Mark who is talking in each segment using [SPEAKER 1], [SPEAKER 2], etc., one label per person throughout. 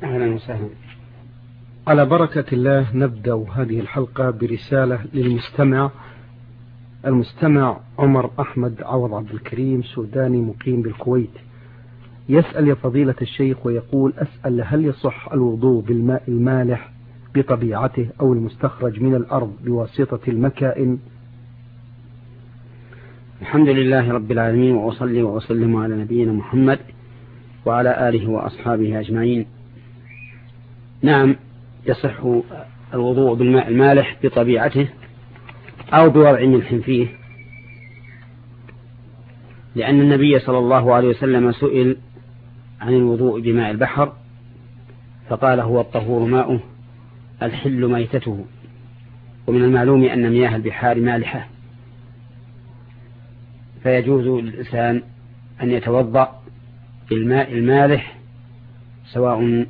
[SPEAKER 1] أهلا وسهلا.
[SPEAKER 2] على بركة الله نبدأ هذه الحلقة برسالة المستمع عمر أحمد عوض عبد الكريم، سوداني مقيم بالكويت. يسأل يا فضيلة الشيخ ويقول: أسأل هل يصح الوضوء بالماء المالح بطبيعته أو المستخرج من الأرض بواسطة المكائن؟
[SPEAKER 1] الحمد لله رب العالمين، وأصلي وأسلم على نبينا محمد وعلى آله وأصحابه أجمعين. نعم، يصح الوضوء بالماء المالح بطبيعته أو بوضع ملح فيه، لأن النبي صلى الله عليه وسلم سئل عن الوضوء بماء البحر فقال: هو الطهور ماؤه الحل ميتته. ومن المعلوم أن مياه البحار مالحة، فيجوز للإنسان أن يتوضأ بالماء المالح، سواء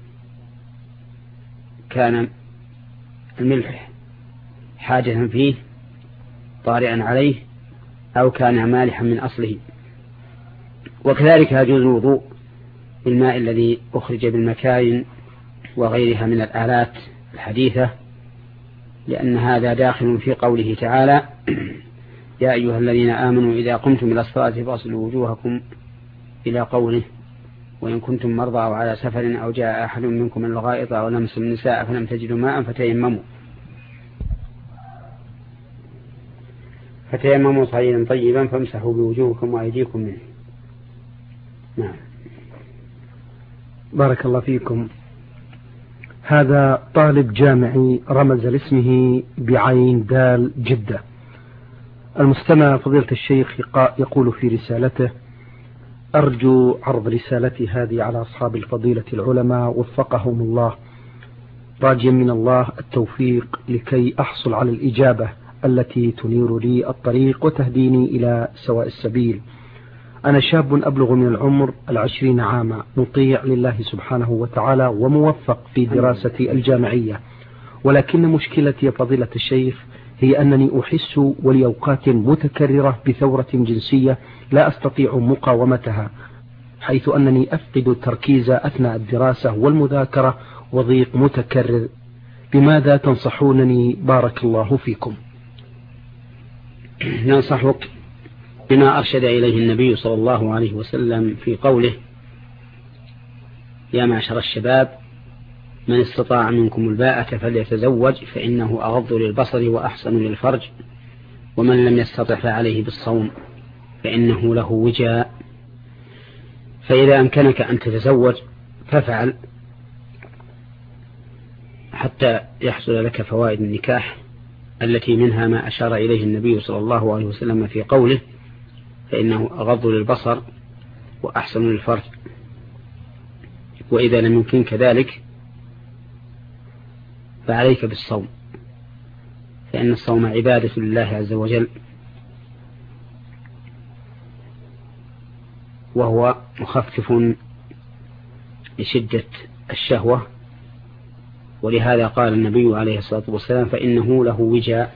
[SPEAKER 1] كان الملح حاجة فيه طارئا عليه أو كان مالحا من أصله. وكذلك يجوز الوضوء بالماء الذي أخرج بالمكاين وغيرها من الآلات الحديثة، لأن هذا داخل في قوله تعالى: يا أيها الذين آمنوا إذا قمتم إلى الصلاة فاغسلوا وجوهكم، إلى قوله: وإن كنتم مرضى أو على سفر أو جاء أحد منكم من الغائط أو لمسوا النساء فلم تجدوا ماء فتيمموا صعيدا طيبا فامسحوا بوجوهكم وأيديكم منه. نعم.
[SPEAKER 2] بارك الله فيكم. هذا طالب جامعي رمز لاسمه بعين دال جدة. المستمع فضيلة الشيخ يقول في رسالته: أرجو عرض رسالتي هذه على أصحاب الفضيلة العلماء وفقهم الله، راجيا من الله التوفيق لكي أحصل على الإجابة التي تنير لي الطريق وتهديني إلى سواء السبيل. أنا شاب أبلغ من العمر 20 عاما، مطيع لله سبحانه وتعالى وموفق في دراستي الجامعية، ولكن مشكلتي يا فضيلة الشيخ هي أنني أحس ولأوقات متكررة بثورة جنسية لا أستطيع مقاومتها، حيث أنني أفقد التركيز أثناء الدراسة والمذاكرة وضيق متكرر. بماذا تنصحونني بارك الله فيكم؟
[SPEAKER 1] ننصحك بما أرشد إليه النبي صلى الله عليه وسلم في قوله: يا معشر الشباب من استطاع منكم الباءة فليتزوج فإنه أغض للبصر وأحسن للفرج، ومن لم يستطع فعليه بالصوم فإنه له وجاء. فإذا أمكنك أن تتزوج فافعل حتى يحصل لك فوائد النكاح، التي منها ما أشار إليه النبي صلى الله عليه وسلم في قوله: فإنه أغض للبصر وأحسن للفرج. وإذا لم يمكنك ذلك فعليك بالصوم، فإن الصوم عبادة لله عز وجل، وهو مخفف لشدة الشهوة. ولهذا قال النبي عليه الصلاة والسلام: فإنه له وجاء.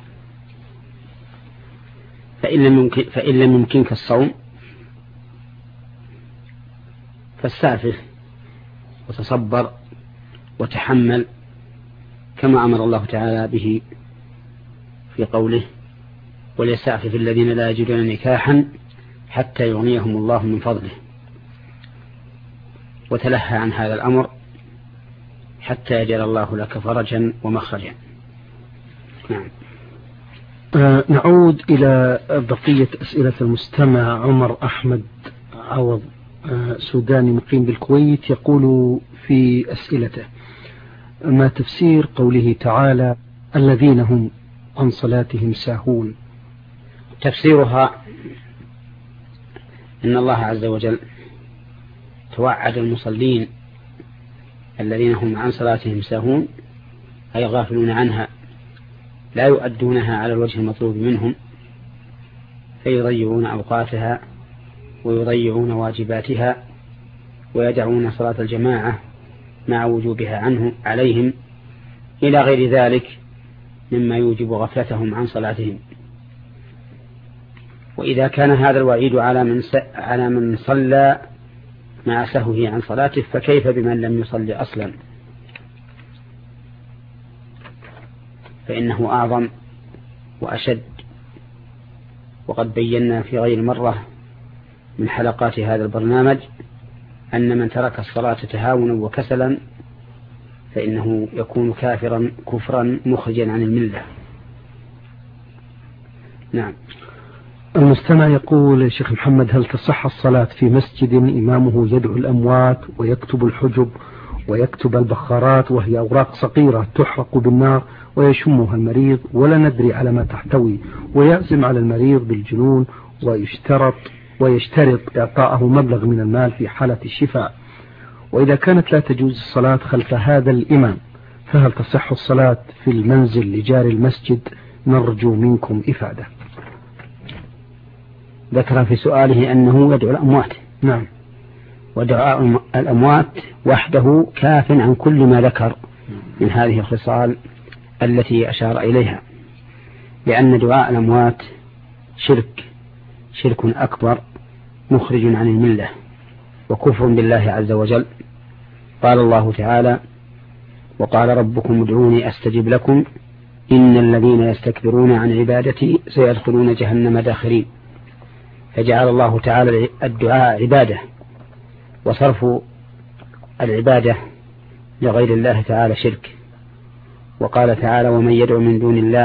[SPEAKER 1] فإن لم يمكنك الصوم فاستعفف وتصبر وتحمل، كما أمر الله تعالى به في قوله: وليستعفف الذين لا يجدون نكاحا حتى يغنيهم الله من فضله. وتلهى عن هذا الأمر حتى يجعل الله لك فرجا ومخرجا. نعم.
[SPEAKER 2] نعود إلى بقية أسئلة المستمع عمر أحمد عوض، سوداني مقيم بالكويت. يقول في أسئلته: ما تفسير قوله تعالى: الذين هم عن صلاتهم ساهون؟
[SPEAKER 1] تفسيرها إن الله عز وجل توعد المصلين الذين هم عن صلاتهم ساهون، أي غافلون عنها، لا يؤدونها على الوجه المطلوب منهم، فيضيعون أوقاتها ويضيعون واجباتها ويدعون صلاة الجماعة مع وجوبها عليهم إلى غير ذلك مما يوجب غفلتهم عن صلاتهم. وإذا كان هذا الوعيد على من صلى مع سهوه عن صلاته، فكيف بمن لم يصلي أصلا؟ فإنه أعظم وأشد. وقد بينا في غير مرة من حلقات هذا البرنامج أن من ترك الصلاة تهاونا وكسلا فإنه يكون كفرا مخرجا عن الملة. نعم.
[SPEAKER 2] المستمع يقول: شيخ محمد، هل تصح الصلاة في مسجد إمامه يدعو الأموات ويكتب الحجب ويكتب البخارات وهي أوراق صغيرة تحرق بالنار ويشمها المريض ولا ندري على ما تحتوي، ويعزم على المريض بالجنون ويشترط إعطاءه مبلغ من المال في حالة الشفاء، وإذا كانت لا تجوز الصلاة خلف هذا الإمام فهل تصح الصلاة في المنزل لجار المسجد؟ نرجو منكم إفادة.
[SPEAKER 1] ذكر في سؤاله أنه يدعو الأموات.
[SPEAKER 2] نعم.
[SPEAKER 1] ودعاء الأموات وحده كاف عن كل ما ذكر من هذه الخصال التي أشار إليها، لأن دعاء الأموات شرك أكبر مخرج عن الملة وكفر بالله عز وجل. قال الله تعالى: وقال ربكم ادعوني أستجب لكم إن الذين يستكبرون عن عبادتي سيدخلون جهنم داخرين. فجعل الله تعالى الدعاء عبادة، وصرف العبادة لغير الله تعالى شرك. وقال تعالى: ومن يدعو من دون الله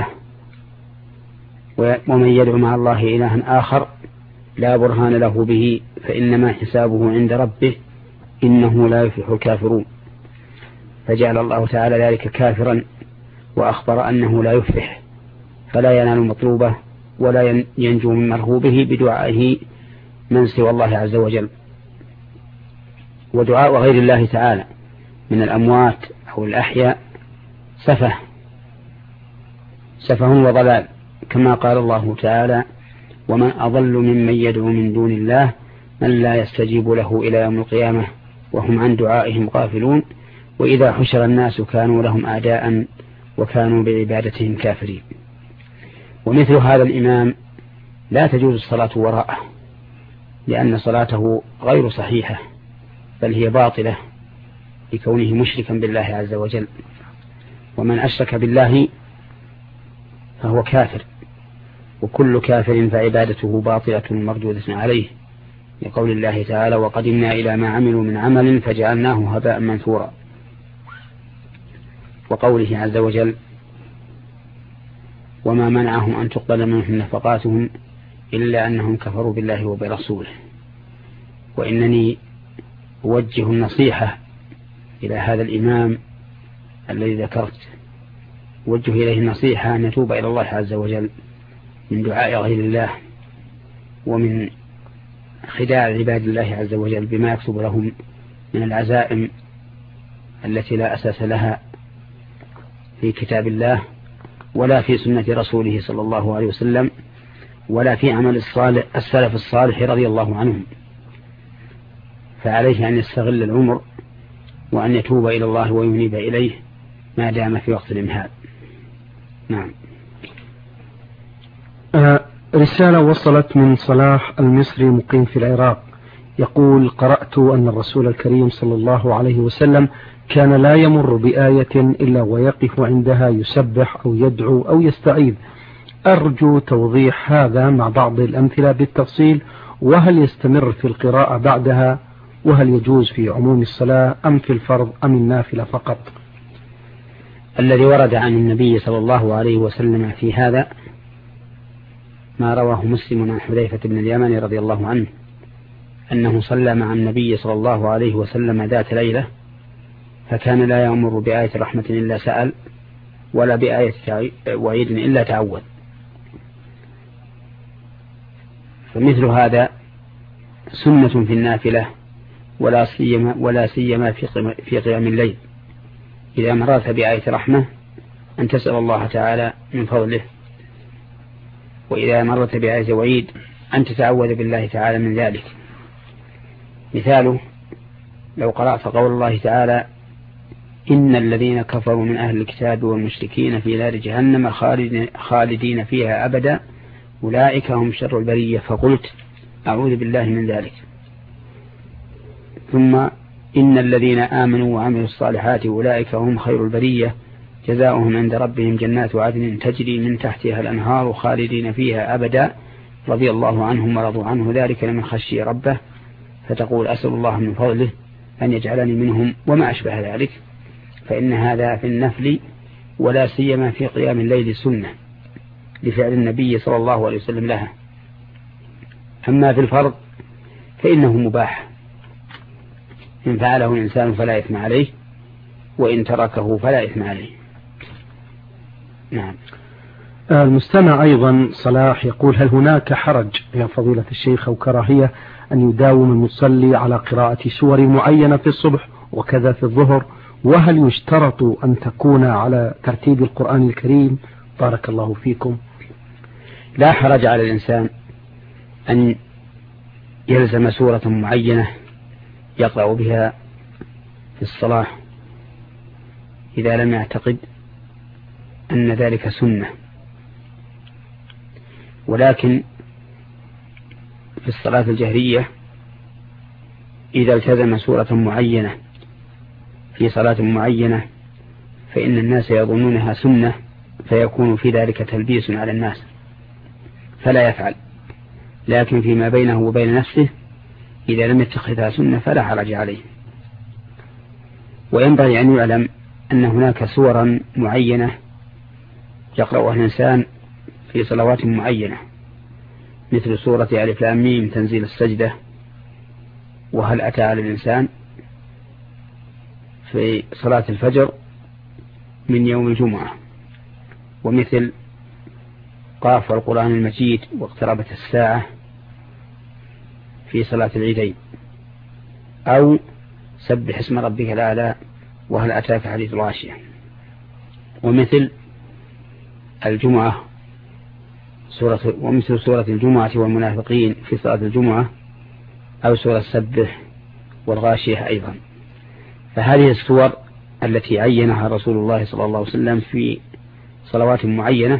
[SPEAKER 1] ومن يدعو مع الله إلها آخر لا برهان له به فإنما حسابه عند ربه إنه لا يفلح الكافرون. فجعل الله تعالى ذلك كافرا وأخبر أنه لا يفلح، فلا ينال مطلوبه ولا ينجو من مرهوبه بدعائه من سوى الله عز وجل. ودعاء غير الله تعالى من الأموات أو الأحياء سفه وضلال، كما قال الله تعالى: ومن أضل ممن يدعو من دون الله من لا يستجيب له إلى يوم القيامة وهم عن دعائهم غافلون وإذا حشر الناس كانوا لهم أعداء وكانوا بعبادتهم كافرين. ومثل هذا الإمام لا تجوز الصلاة وراءه، لأن صلاته غير صحيحة بل هي باطلة لكونه مشركا بالله عز وجل. ومن أشرك بالله فهو كافر، وكل كافر فعبادته باطلة مردودة عليه، لقول الله تعالى: وقدمنا إلى ما عملوا من عمل فجعلناه هباء منثورا. وقوله عز وجل: وما منعهم أن تقبل منهم نفقاتهم إلا أنهم كفروا بالله وبرسوله. وإنني أوجه النصيحة إلى هذا الإمام الذي ذكرت، أوجه إليه النصيحة أن يتوب إلى الله عز وجل من دعاء غير الله ومن خداع عباد الله عز وجل بما يكتب لهم من العزائم التي لا أساس لها في كتاب الله ولا في سنة رسوله صلى الله عليه وسلم ولا في عمل السلف الصالح رضي الله عنهم. فعليه أن يستغل العمر وأن يتوب إلى الله وينيب إليه ما دام في وقت الإمهال. نعم.
[SPEAKER 2] رسالة وصلت من صلاح المصري مقيم في العراق، يقول: قرأت أن الرسول الكريم صلى الله عليه وسلم كان لا يمر بآية إلا ويقف عندها يسبح أو يدعو أو يستعيذ. أرجو توضيح هذا مع بعض الأمثلة بالتفصيل، وهل يستمر في القراءة بعدها، وهل يجوز في عموم الصلاة أم في الفرض أم النافلة فقط؟
[SPEAKER 1] الذي ورد عن النبي صلى الله عليه وسلم في هذا ما رواه مسلم عن حذيفة بن اليمن رضي الله عنه أنه صلى مع النبي صلى الله عليه وسلم ذات ليلة، فكان لا يأمر بآية رحمة إلا سأل ولا بآية وعيد إلا تعوذ. فمثل هذا سنة في النافلة ولا سيما في قيام الليل، إذا مررت بآية رحمة أن تسأل الله تعالى من فضله، وإذا مررت بآية وعيد أن تتعوذ بالله تعالى من ذلك. مثاله: لو قرأت قول الله تعالى: إن الذين كفروا من أهل الكتاب والمشركين في نار جهنم خالدين فيها أبدا أولئك هم شر البرية، فقلت أعوذ بالله من ذلك. ثم إن الذين آمنوا وعملوا الصالحات أولئك هم خير البرية جزاؤهم عند ربهم جنات عدن تجري من تحتها الأنهار خالدين فيها أبدا رضي الله عنهم ورضوا عنه ذلك لمن خشي ربه، فتقول أسأل الله من فضله أن يجعلني منهم وما أشبه ذلك، فإن هذا في النفل ولا سيما في قيام الليل سنة لفعل النبي صلى الله عليه وسلم لها. أما في الفرض فإنه مباح، إن فعله الإنسان فلا إثم عليه، وإن تركه فلا إثم عليه. نعم.
[SPEAKER 2] المستمع أيضا صلاح يقول: هل هناك حرج يا فضيلة الشيخ أو كراهية أن يداوم المصلي على قراءة سور معينة في الصبح وكذا في الظهر؟ وهل يشترط أن تكون على ترتيب القرآن الكريم؟ بارك الله فيكم.
[SPEAKER 1] لا حرج على الإنسان أن يلزم سورة معينة يقرأ بها في الصلاة إذا لم يعتقد أن ذلك سنة، ولكن في الصلاة الجهرية إذا التزم سورة معينة في صلاة معينة فإن الناس يظنونها سنة، فيكون في ذلك تلبيس على الناس فلا يفعل. لكن فيما بينه وبين نفسه إذا لم يتخذها سنة فلا حرج عليه. وينبغي أن يعلم أن هناك سورا معينة يقرأها الإنسان في صلوات معينة، مثل سورة ألف لام ميم تنزيل السجدة، وهل أتى على الإنسان في صلاة الفجر من يوم الجمعة، ومثل قاف والقرآن المجيد واقتربت الساعة في صلاة العيدين، أو سبح اسم ربك الأعلى وهل أتاك حديث الغاشية، ومثل الجمعة ومثل سورة الجمعة والمنافقين في صلاة الجمعة، أو سورة سبح والغاشية أيضا. فهذه السور التي عينها رسول الله صلى الله عليه وسلم في صلوات معينة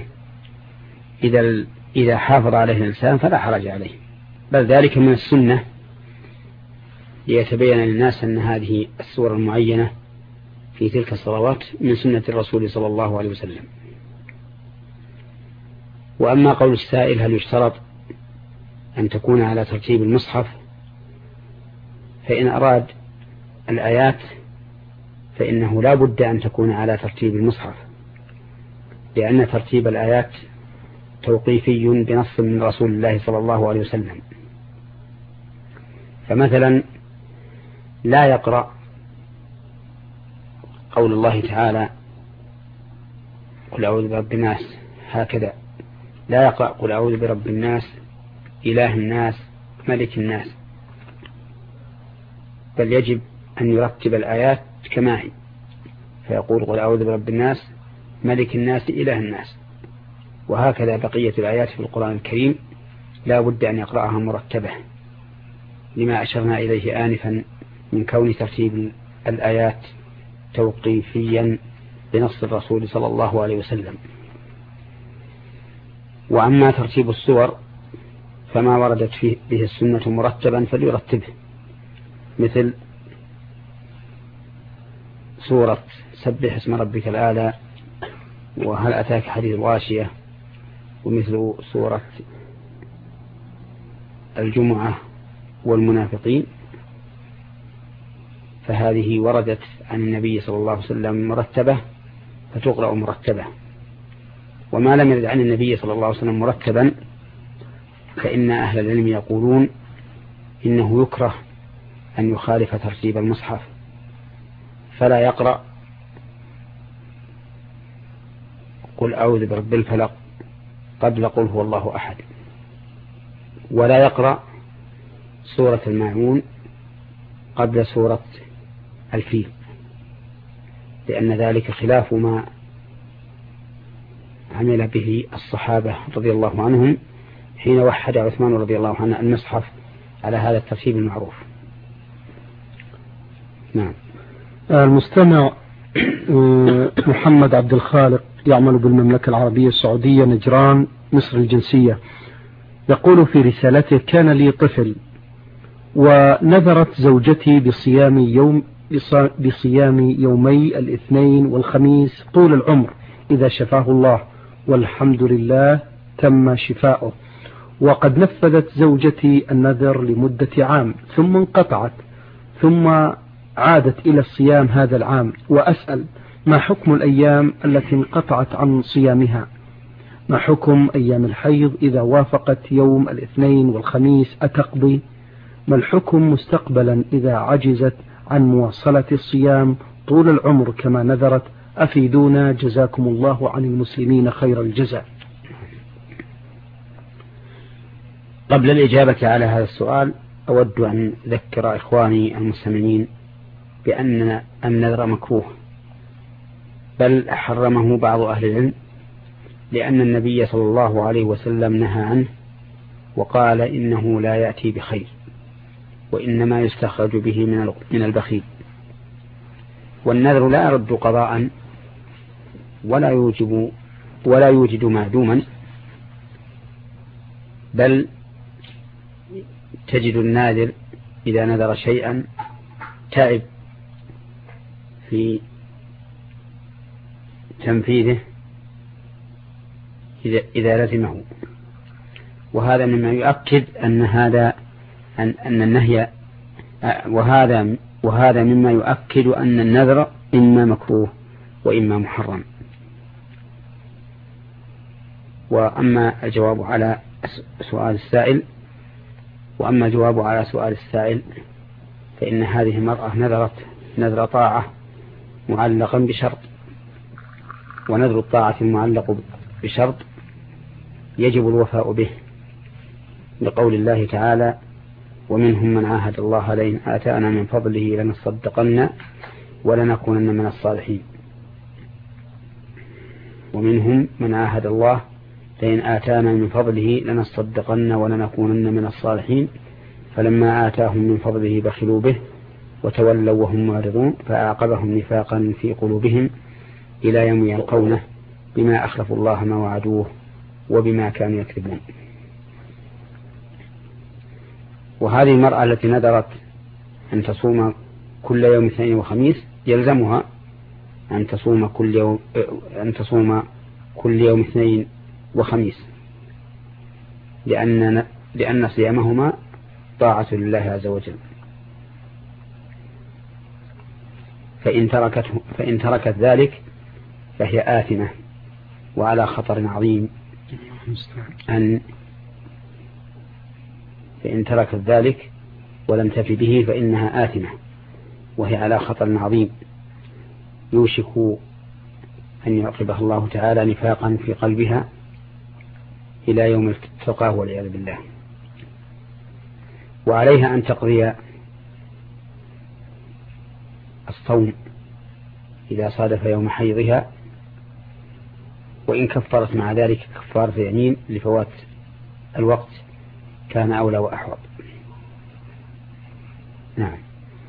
[SPEAKER 1] إذا حافظ عليه الإنسان فلا حرج عليه، بل ذلك من السنة ليتبين للناس أن هذه السور المعينة في تلك الصلوات من سنة الرسول صلى الله عليه وسلم. وأما قول السائل هل يشترط أن تكون على ترتيب المصحف، فإن أراد الآيات فإنه لا بد أن تكون على ترتيب المصحف، لأن ترتيب الآيات توقيفي بنص من رسول الله صلى الله عليه وسلم. فمثلا لا يقرأ قول الله تعالى قل أعوذ برب الناس هكذا، لا يقرأ قل أعوذ برب الناس إله الناس ملك الناس، بل يجب أن يرتب الآيات كما هي، فيقول قل أعوذ برب الناس ملك الناس إله الناس، وهكذا بقية الآيات في القرآن الكريم لا بد أن يقرأها مرتبة، لما أشرنا إليه آنفا من كون ترتيب الآيات توقيفيا بنص الرسول صلى الله عليه وسلم. وأما ترتيب السور فما وردت فيه به السنة مرتبا فليرتبه، مثل سورة سبح اسم ربك الأعلى وهل أتاك حديث الغاشية، ومثل سورة الجمعة والمنافقين، فهذه وردت عن النبي صلى الله عليه وسلم مرتبة فتقرأ مرتبة. وما لم يرد عن النبي صلى الله عليه وسلم مرتبا فإن أهل العلم يقولون إنه يكره أن يخالف ترتيب المصحف، فلا يقرأ قل أعوذ برب الفلق قبل قل هو الله أحد، ولا يقرأ سورة الماعون قبل سورة الفيل، لأن ذلك خلاف ما عمل به الصحابة رضي الله عنهم حين وحد عثمان رضي الله عنه المصحف على هذا الترتيب المعروف. نعم.
[SPEAKER 2] المستمع محمد عبد الخالق يعمل بالمملكة العربية السعودية نجران مصر الجنسية، يقول في رسالته: كان لي طفل ونذرت زوجتي بصيام يومي الاثنين والخميس طول العمر إذا شفاه الله، والحمد لله تم شفاؤه. وقد نفذت زوجتي النذر لمدة عام ثم انقطعت، ثم عادت إلى الصيام هذا العام، وأسأل ما حكم الأيام التي انقطعت عن صيامها؟ ما حكم أيام الحيض إذا وافقت يوم الاثنين والخميس أتقضي؟ ما الحكم مستقبلا إذا عجزت عن مواصلة الصيام طول العمر كما نذرت؟ أفيدونا جزاكم الله عن المسلمين خير الجزاء.
[SPEAKER 1] قبل الإجابة على هذا السؤال أود أن أذكر إخواني المستمعين بأن النذر مكروه، بل حرمه بعض أهل العلم، لأن النبي صلى الله عليه وسلم نهى عنه وقال إنه لا يأتي بخير، وإنما يستخرج به من البخيل. والنذر لا يرد قضاء ولا يوجد معدوما، بل تجد الناذر إذا نذر شيئا تعب في تنفيذه إذا لزمه. وهذا مما يؤكد أن النهي، وهذا مما يؤكد أن النذر إما مكروه وإما محرم. وأما الجواب على سؤال السائل فإن هذه المرأة نذرت نذر طاعة معلقا بشرط، ونذر الطاعة المعلق بشرط يجب الوفاء به، لقول الله تعالى: ومنهم من عاهد الله لئن آتانا من فضله لنصدقن ولنكونن من الصالحين. ومنهم من عاهد الله لئن آتانا من فضله لنصدقن ولنكونن من الصالحين فلما آتاهم من فضله بخلوا به وتولوا وهم معرضون فأعقبهم نفاقا في قلوبهم إلى يوم يلقونه بما أخلفوا الله ما وعدوه وبما كانوا يكذبون. وهذه المرأة التي نذرت أن تصوم كل يوم اثنين وخميس يلزمها أن تصوم كل يوم اثنين وخميس، لأن صيامهما طاعة لله عز وجل. فإن تركت ذلك فهي آثمة وعلى خطر عظيم فإن تركت ذلك ولم تفي به فإنها آثمة وهي على خطر عظيم يوشك أن يعقبها الله تعالى نفاقا في قلبها إلى يوم التقاه والعياذ بالله. وعليها أن تقضي الصوم إذا صادف يوم حيضها، وإن كفرت مع ذلك كفارة يمين لفوات الوقت كان أولى وأحوط. نعم.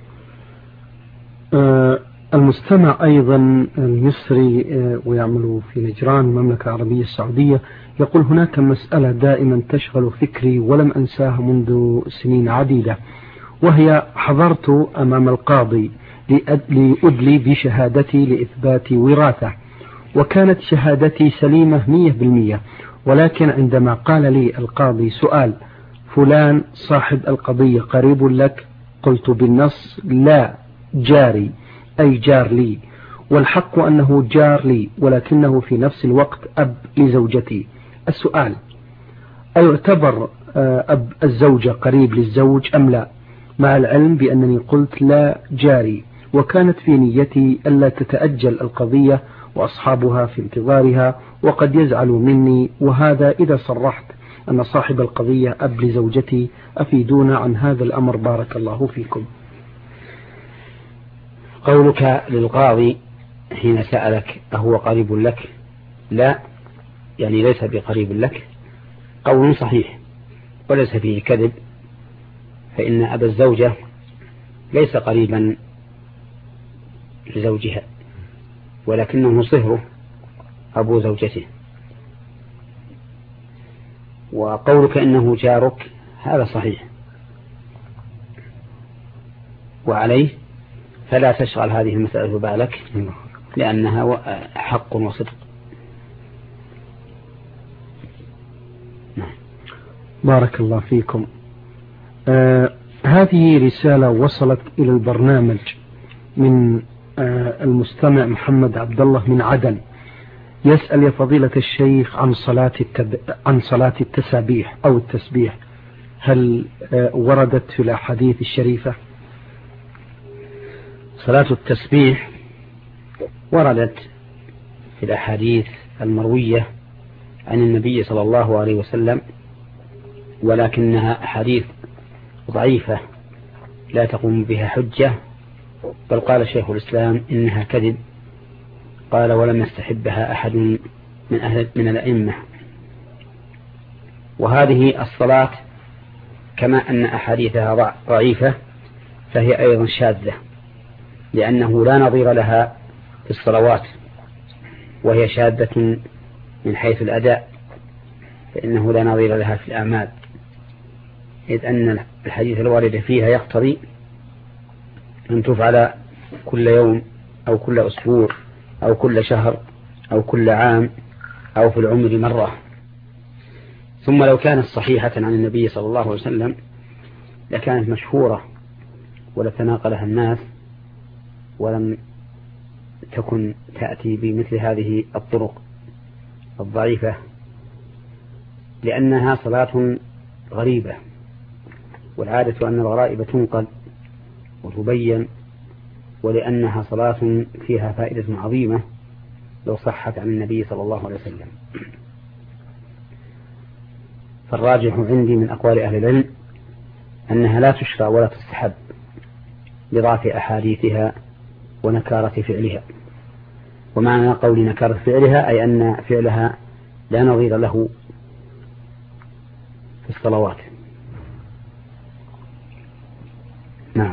[SPEAKER 2] المستمع أيضا المصري ويعمل في نجران المملكة العربية السعودية يقول: هناك مسألة دائما تشغل فكري ولم أنساها منذ سنين عديدة، وهي حضرت أمام القاضي لأدلي بشهادتي لإثبات وراثة، وكانت شهادتي سليمة 100%، ولكن عندما قال لي القاضي: سؤال فلان صاحب القضية قريب لك؟ قلت بالنص: لا، جاري، أي جار لي، والحق أنه جار لي، ولكنه في نفس الوقت أب لزوجتي. السؤال: أيعتبر أب الزوجة قريب للزوج أم لا؟ مع العلم بأنني قلت لا، جاري، وكانت في نيتي ألا تتأجل القضية وأصحابها في انتظارها وقد يزعلوا مني، وهذا إذا صرحت أن صاحب القضية أب لزوجتي. أفيدونا عن هذا الأمر بارك الله فيكم.
[SPEAKER 1] قولك للقاضي حين سألك أهو قريب لك؟ لا، يعني ليس بقريب لك، قول صحيح وليس فيه كذب، فإن أبا الزوجة ليس قريبا لزوجها، ولكنه صهره أبو زوجته. وقولك إنه جارك هذا صحيح، وعليه فلا تشغل هذه المسألة بالك، لأنها حق وصدق.
[SPEAKER 2] بارك الله فيكم. هذه رسالة وصلت إلى البرنامج من المستمع محمد عبد الله من عدن، يسأل يا فضيلة الشيخ عن صلاة التسابيح أو التسبيح، هل وردت في الأحاديث الشريفة؟
[SPEAKER 1] صلاة التسبيح وردت في الأحاديث المروية عن النبي صلى الله عليه وسلم، ولكنها أحاديث ضعيفة لا تقوم بها حجة، بل قال شيخ الإسلام إنها كذب، قال ولم يستحبها أحد من الأئمة. وهذه الصلاة كما أن أحاديثها ضعيفة فهي أيضا شاذة، لأنه لا نظير لها في الصلوات، وهي شاذة من حيث الأداء، فإنه لا نظير لها في الأعمال، إذ أن الحديث الوارد فيها يقتضي أن تفعل كل يوم أو كل أسبوع أو كل شهر أو كل عام أو في العمر مرة. ثم لو كانت صحيحة عن النبي صلى الله عليه وسلم لكانت مشهورة ولتناقلها الناس، ولم تكن تأتي بمثل هذه الطرق الضعيفة، لأنها صلاة غريبة، والعادة أن الغرائب تنقل وتبين، ولأنها صلاة فيها فائدة عظيمة لو صحت عن النبي صلى الله عليه وسلم. فالراجح عندي من أقوال أهل العلم أنها لا تشرع ولا تستحب لضعف أحاديثها ونكارة فعلها. ومعنى قول نكارة فعلها أي أن فعلها لا نظير له في الصلوات. نعم.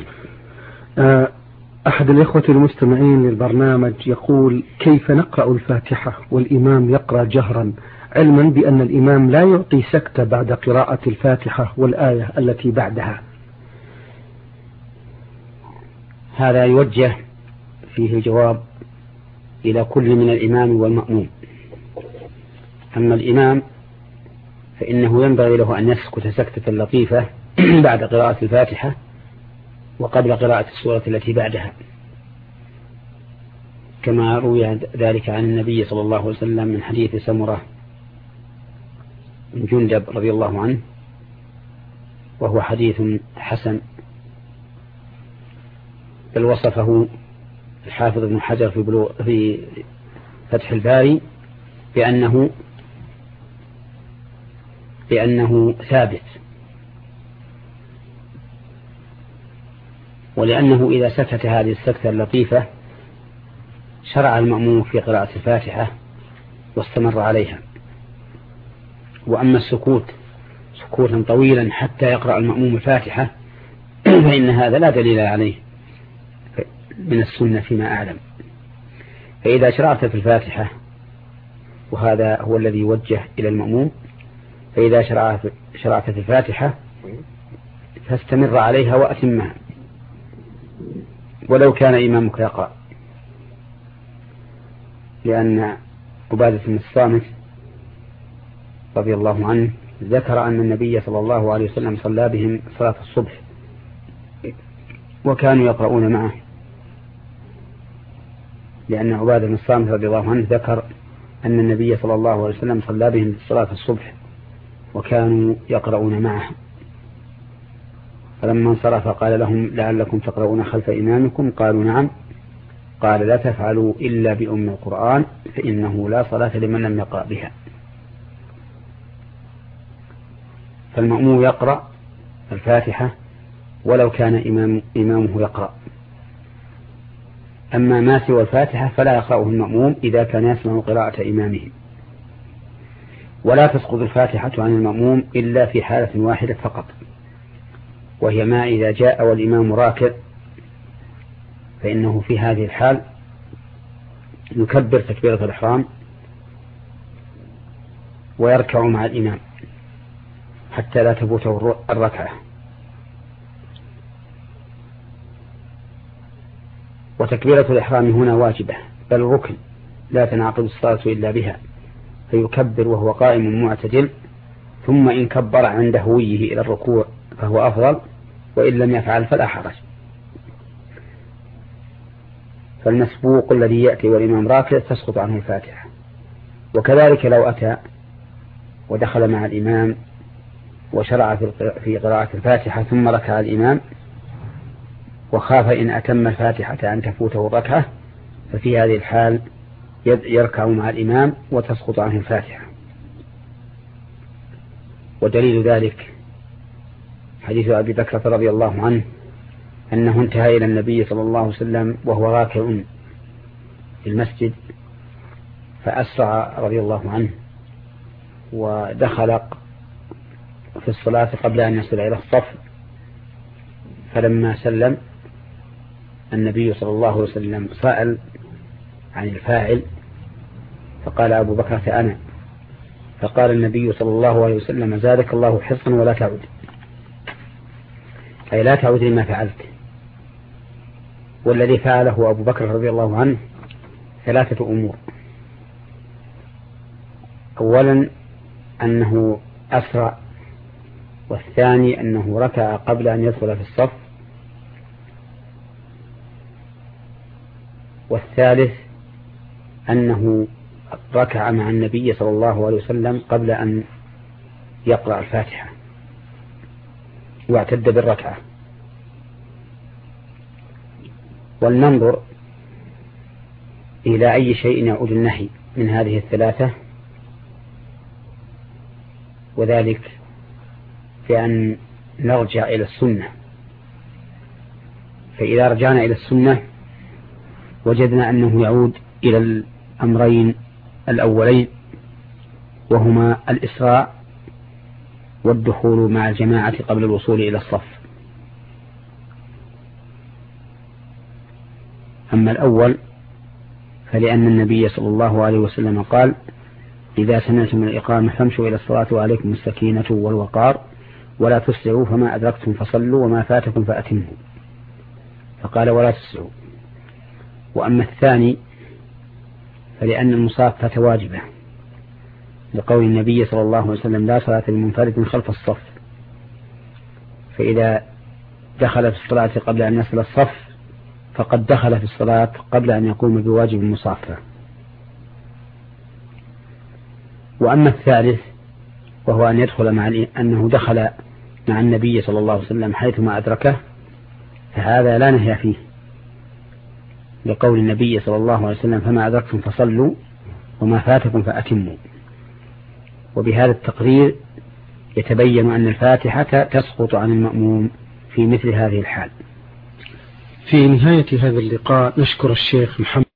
[SPEAKER 2] أحد الإخوة المستمعين للبرنامج يقول: كيف نقرأ الفاتحة والإمام يقرأ جهرا، علما بأن الإمام لا يعطي سكتة بعد قراءة الفاتحة والآية التي بعدها؟
[SPEAKER 1] هذا يوجه فيه الجواب إلى كل من الإمام والمأموم. أما الإمام فإنه ينبغي له أن يسكت سكتة لطيفة بعد قراءة الفاتحة وقبل قراءة السورة التي بعدها، كما روي ذلك عن النبي صلى الله عليه وسلم من حديث سمرة بن جندب رضي الله عنه، وهو حديث حسن، بل وصفه الحافظ ابن حجر في فتح الباري بأنه ثابت، ولأنه إذا سكت هذه السكتة اللطيفة شرع المأموم في قراءة الفاتحة واستمر عليها. وأما السكوت سكوتا طويلا حتى يقرأ المأموم الفاتحة فإن هذا لا دليل عليه من السنة فيما أعلم. فإذا شرعت في الفاتحة، وهذا هو الذي يوجه إلى المأموم، فإذا شرعت في الفاتحة فاستمر عليها وأتمها ولو كان إمامك يقرأ، لأن عبادة بن الصامت رضي الله عنه ذكر أن النبي صلى الله عليه وسلم صلى بهم صلاة الصبح وكانوا يقرؤون معه، لأن عبادة بن الصامت رضي الله عنه ذكر أن النبي صلى الله عليه وسلم صلى بهم صلاة الصبح وكانوا يقرؤون معه، فلما انصرف قال لهم: لعلكم تقرؤون خلف إمامكم؟ قالوا: نعم. قال: لا تفعلوا إلا بأم القرآن فإنه لا صلاة لمن لم يقرأ بها. فالمأموم يقرأ الفاتحة ولو كان إمامه يقرأ. أما ما سوى الفاتحة فلا يقرأه المأموم إذا كان يسمع قراءة إمامه. ولا تسقط الفاتحة عن المأموم إلا في حالة واحدة فقط، وهي ما إذا جاء والإمام راكع، فإنه في هذه الحال يكبر تكبيرة الإحرام ويركع مع الإمام حتى لا تفوته الركعة. وتكبيرة الإحرام هنا واجبة بل ركن لا تنعقد الصلاة إلا بها، فيكبر وهو قائم معتدل، ثم إن كبر عند هويه إلى الركوع فهو أفضل، وإن لم يفعل فلا حرج. فالمسبوق الذي يأتي والإمام راكع تسقط عنه الفاتحة. وكذلك لو أتى ودخل مع الإمام وشرع في قراءة الفاتحة ثم ركع الإمام وخاف إن أتم الفاتحة أن تفوته الركعة، ففي هذه الحال يركع مع الإمام وتسقط عنه الفاتحة. ودليل ذلك حديث أبي بكر رضي الله عنه أنه انتهى إلى النبي صلى الله عليه وسلم وهو راكع في المسجد، فأسرع رضي الله عنه ودخل في الصلاة قبل أن يصل إلى الصف، فلما سلم النبي صلى الله عليه وسلم سأل عن الفاعل، فقال أبو بكر أنا، فقال النبي صلى الله عليه وسلم زادك الله حرصا ولا تعود، أي لا تعود لما فعلت. والذي فعله أبو بكر رضي الله عنه 3 أمور: أولا أنه أسرع، والثاني أنه ركع قبل أن يدخل في الصف، والثالث أنه ركع مع النبي صلى الله عليه وسلم قبل أن يقرأ الفاتحة واعتد بالركعة. ولننظر إلى أي شيء يعود النهي من هذه ال3، وذلك في أن نرجع إلى السنة. فإذا رجعنا إلى السنة وجدنا أنه يعود إلى الأمرين الأولين، وهما الإسراع والدخول مع الجماعة قبل الوصول إلى الصف. أما الأول فلأن النبي صلى الله عليه وسلم قال: إذا سمعتم الإقامة فامشوا إلى الصلاة وعليكم السكينة والوقار ولا تسرعوا، فما أدركتم فصلوا وما فاتكم فأتموا، فقال ولا تسرعوا. وأما الثاني فلأن المصافة واجبة، لقول النبي صلى الله عليه وسلم: لا صلاة لمنفرد خلف الصف. فإذا دخل في الصلاة قبل أن يصل الصف فقد دخل في الصلاة قبل أن يقوم بواجب المصافة. وأما الثالث وهو أن يدخل أنه دخل مع النبي صلى الله عليه وسلم حيثما أدركه، فهذا لا نهي فيه، لقول النبي صلى الله عليه وسلم: فما أدركتم فصلوا وما فاتكم فأتموا. وبهذا التقرير يتبين أن الفاتحة تسقط عن المأموم في مثل هذه الحال.
[SPEAKER 2] في نهاية هذا اللقاء نشكر الشيخ محمد